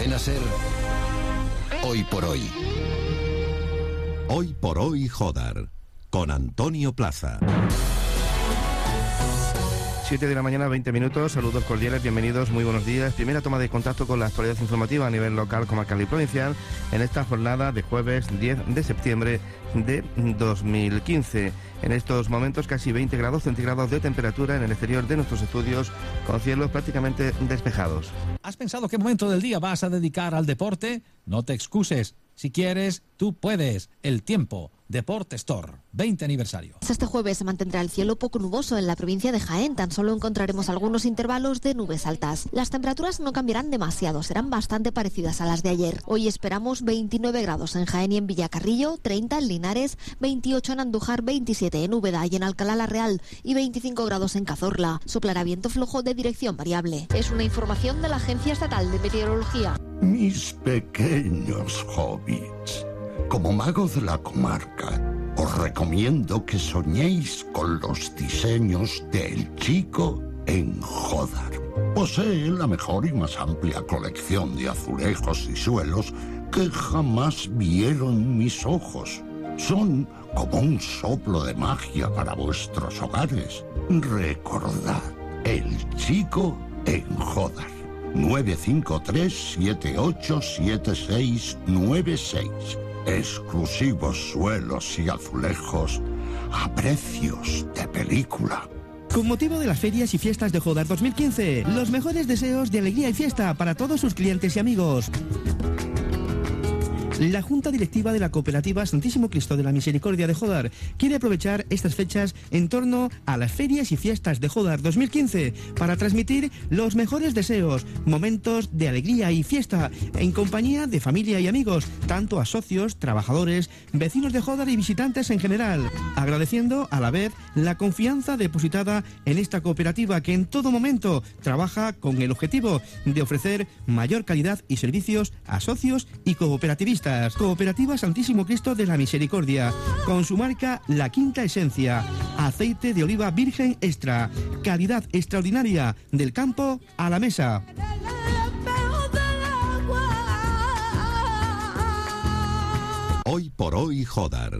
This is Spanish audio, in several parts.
Cadena SER, Hoy por Hoy. Hoy por Hoy Jodar, con Antonio Plaza. 7 de la mañana, 20 minutos, saludos cordiales, bienvenidos, muy buenos días. Primera toma de contacto con la actualidad informativa a nivel local, comarcal y provincial en esta jornada de jueves 10 de septiembre de 2015. En estos momentos casi 20 grados centígrados de temperatura en el exterior de nuestros estudios, con cielos prácticamente despejados. ¿Has pensado qué momento del día vas a dedicar al deporte? No te excuses. Si quieres, tú puedes. El Tiempo. Deporte Store, 20 aniversario. Este jueves se mantendrá el cielo poco nuboso en la provincia de Jaén. Tan solo encontraremos algunos intervalos de nubes altas. Las temperaturas no cambiarán demasiado, serán bastante parecidas a las de ayer. Hoy esperamos 29 grados en Jaén y en Villacarrillo, 30 en Linares, 28 en Andújar, 27 en Úbeda y en Alcalá la Real y 25 grados en Cazorla. Soplará viento flojo de dirección variable. Es una información de la Agencia Estatal de Meteorología. Mis pequeños hobbits, como mago de la comarca, os recomiendo que soñéis con los diseños del Chico en Jodar. Posee la mejor y más amplia colección de azulejos y suelos que jamás vieron mis ojos. Son como un soplo de magia para vuestros hogares. Recordad, el Chico en Jodar. 953-787696. Exclusivos suelos y azulejos a precios de película. Con motivo de las ferias y fiestas de Jodar 2015, los mejores deseos de alegría y fiesta para todos sus clientes y amigos. La Junta Directiva de la Cooperativa Santísimo Cristo de la Misericordia de Jodar quiere aprovechar estas fechas en torno a las ferias y fiestas de Jodar 2015 para transmitir los mejores deseos, momentos de alegría y fiesta en compañía de familia y amigos, tanto a socios, trabajadores, vecinos de Jodar y visitantes en general, agradeciendo a la vez la confianza depositada en esta cooperativa que en todo momento trabaja con el objetivo de ofrecer mayor calidad y servicios a socios y cooperativistas. Cooperativa Santísimo Cristo de la Misericordia, con su marca La Quinta Esencia, aceite de oliva virgen extra, calidad extraordinaria del campo a la mesa. Hoy por Hoy Jodar.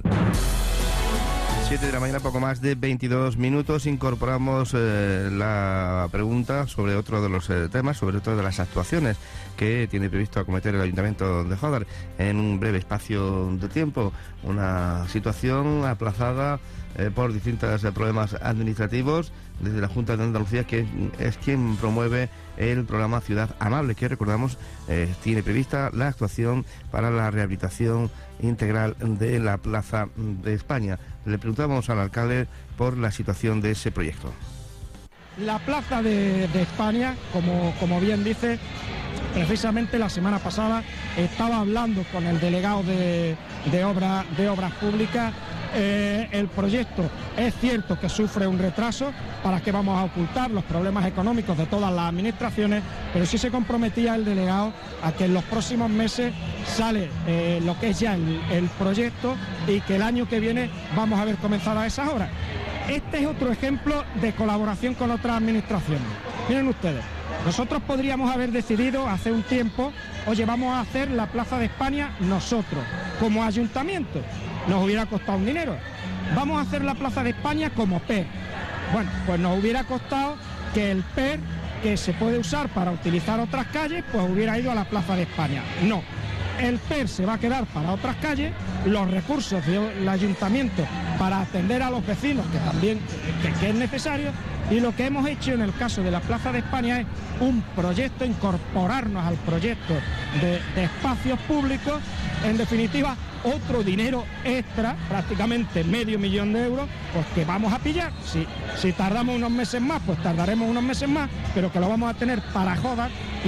7 de la mañana, poco más de 22 minutos, incorporamos la pregunta sobre otro de los temas, sobre otro de las actuaciones que tiene previsto acometer el Ayuntamiento de Jodar en un breve espacio de tiempo. Una situación aplazada por distintos problemas administrativos desde la Junta de Andalucía, que es quien promueve el programa Ciudad Amable, que recordamos tiene prevista la actuación para la rehabilitación integral de la Plaza de España. Le preguntamos al alcalde por la situación de ese proyecto. La Plaza de España, como bien dice, precisamente la semana pasada estaba hablando con el delegado de Obras Públicas. El proyecto es cierto que sufre un retraso. ¿Para qué vamos a ocultar los problemas económicos de todas las administraciones? Pero sí se comprometía el delegado a que en los próximos meses sale lo que es ya el proyecto y que el año que viene vamos a ver comenzadas esas obras. Este es otro ejemplo de colaboración con otras administraciones. Miren ustedes, nosotros podríamos haber decidido hace un tiempo, oye, vamos a hacer la Plaza de España nosotros, como ayuntamiento. Nos hubiera costado un dinero. Vamos a hacer la Plaza de España como PER. Bueno, pues nos hubiera costado que el PER, que se puede usar para utilizar otras calles, pues hubiera ido a la Plaza de España. No, el PER se va a quedar para otras calles, los recursos del ayuntamiento para atender a los vecinos, que también que es necesario, y lo que hemos hecho en el caso de la Plaza de España es un proyecto, incorporarnos al proyecto de espacios públicos, en definitiva, otro dinero extra, prácticamente $500,000 de euros, pues que vamos a pillar. Si tardamos unos meses más, pues tardaremos unos meses más, pero que lo vamos a tener para Jodar.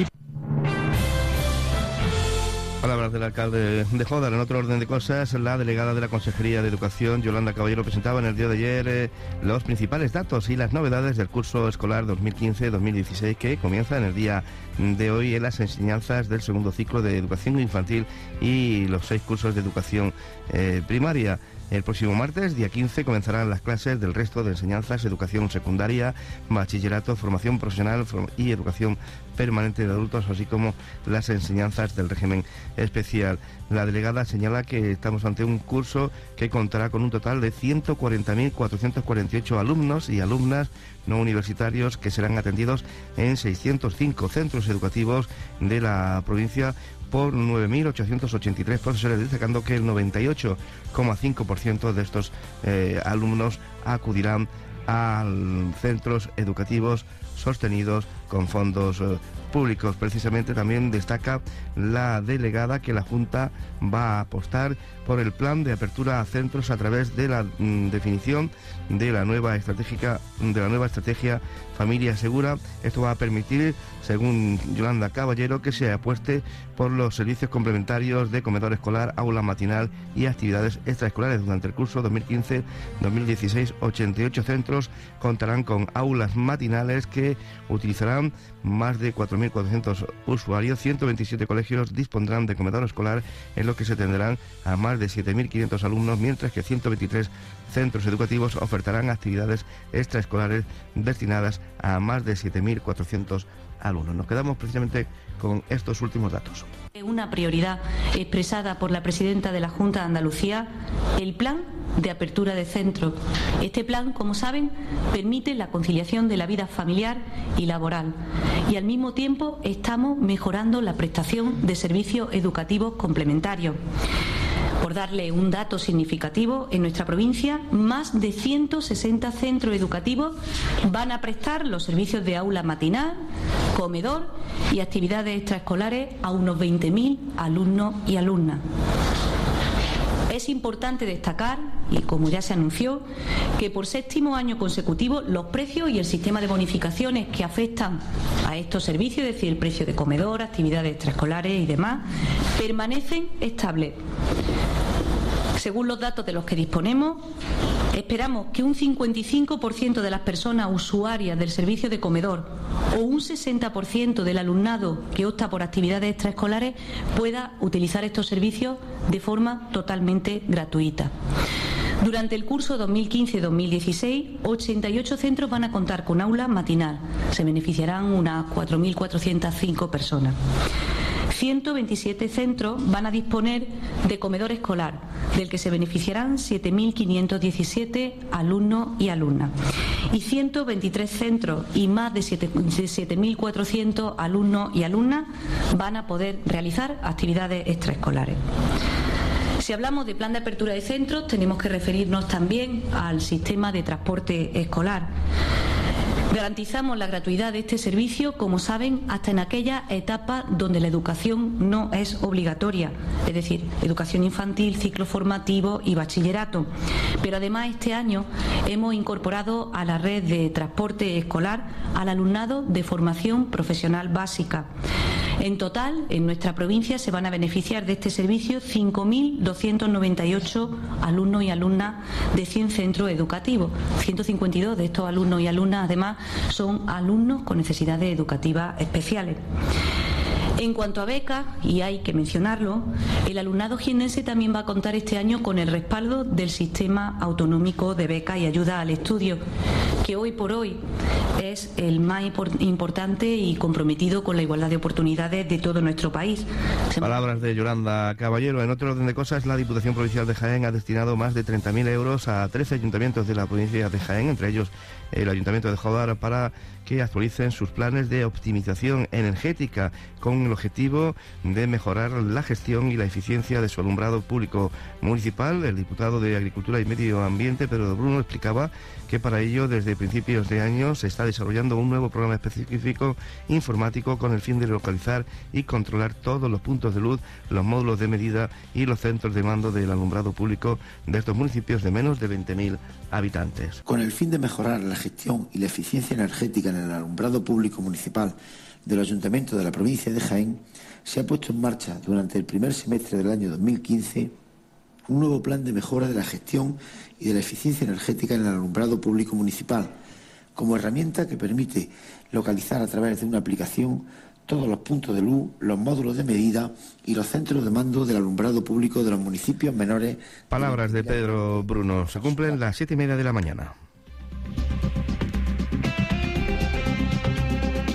Palabras del alcalde de Jodar. En otro orden de cosas, la delegada de la Consejería de Educación, Yolanda Caballero, presentaba en el día de ayer los principales datos y las novedades del curso escolar 2015-2016 que comienza en el día de hoy en las enseñanzas del segundo ciclo de educación infantil y los 6 cursos de educación primaria. El próximo martes, día 15, comenzarán las clases del resto de enseñanzas, educación secundaria, bachillerato, formación profesional y educación permanente de adultos, así como las enseñanzas del régimen especial. La delegada señala que estamos ante un curso que contará con un total de 140.448 alumnos y alumnas no universitarios que serán atendidos en 605 centros educativos de la provincia por 9.883 profesores, destacando que el 98,5% de estos alumnos acudirán a centros educativos sostenidos con fondos públicos. Precisamente también destaca la delegada que la Junta va a apostar por el plan de apertura a centros a través de la definición de la nueva estrategia Familia Segura. Esto va a permitir, según Yolanda Caballero, que se apueste por los servicios complementarios de comedor escolar, aula matinal y actividades extraescolares. Durante el curso 2015-2016, 88 centros contarán con aulas matinales que utilizarán más de 4.400 usuarios. 127 colegios dispondrán de comedor escolar, en lo que se atenderán a más de 7.500 alumnos, mientras que 123 centros educativos ofertarán actividades extraescolares destinadas a más de 7.400 alumnos. Nos quedamos precisamente con estos últimos datos. Una prioridad expresada por la presidenta de la Junta de Andalucía, el plan de apertura de centros. Este plan, como saben, permite la conciliación de la vida familiar y laboral, y al mismo tiempo estamos mejorando la prestación de servicios educativos complementarios. Por darle un dato significativo, en nuestra provincia más de 160 centros educativos van a prestar los servicios de aula matinal, comedor y actividades extraescolares a unos 20.000 alumnos y alumnas. Es importante destacar, y como ya se anunció, que por 7º año consecutivo los precios y el sistema de bonificaciones que afectan a estos servicios, es decir, el precio de comedor, actividades extraescolares y demás, permanecen estables. Según los datos de los que disponemos, esperamos que un 55% de las personas usuarias del servicio de comedor o un 60% del alumnado que opta por actividades extraescolares pueda utilizar estos servicios de forma totalmente gratuita. Durante el curso 2015-2016, 88 centros van a contar con aula matinal. Se beneficiarán unas 4.405 personas. 127 centros van a disponer de comedor escolar, del que se beneficiarán 7.517 alumnos y alumnas. Y 123 centros y más de 7.400 alumnos y alumnas van a poder realizar actividades extraescolares. Si hablamos de plan de apertura de centros, tenemos que referirnos también al sistema de transporte escolar. Garantizamos la gratuidad de este servicio, como saben, hasta en aquella etapa donde la educación no es obligatoria, es decir, educación infantil, ciclo formativo y bachillerato. Pero además este año hemos incorporado a la red de transporte escolar al alumnado de formación profesional básica. En total, en nuestra provincia se van a beneficiar de este servicio 5.298 alumnos y alumnas de 100 centros educativos. 152 de estos alumnos y alumnas, además, son alumnos con necesidades educativas especiales. En cuanto a becas, y hay que mencionarlo, el alumnado jiennense también va a contar este año con el respaldo del sistema autonómico de becas y ayuda al estudio, que hoy por hoy es el más importante y comprometido con la igualdad de oportunidades de todo nuestro país. Palabras de Yolanda Caballero. En otro orden de cosas, la Diputación Provincial de Jaén ha destinado más de 30.000 euros a 13 ayuntamientos de la provincia de Jaén, entre ellos el Ayuntamiento de Jodar, para que actualicen sus planes de optimización energética con el objetivo de mejorar la gestión y la eficiencia de su alumbrado público municipal. El diputado de Agricultura y Medio Ambiente, Pedro Bruno, explicaba que para ello desde principios de año se está desarrollando un nuevo programa específico informático con el fin de localizar y controlar todos los puntos de luz, los módulos de medida y los centros de mando del alumbrado público de estos municipios de menos de 20.000 habitantes. Con el fin de mejorar la gestión y la eficiencia energética en el alumbrado público municipal del Ayuntamiento de la provincia de Jaén, se ha puesto en marcha durante el primer semestre del año 2015 un nuevo plan de mejora de la gestión y de la eficiencia energética en el alumbrado público municipal, como herramienta que permite localizar a través de una aplicación todos los puntos de luz, los módulos de medida y los centros de mando del alumbrado público de los municipios menores. Palabras de Pedro Bruno. Se cumplen las 7:30 de la mañana.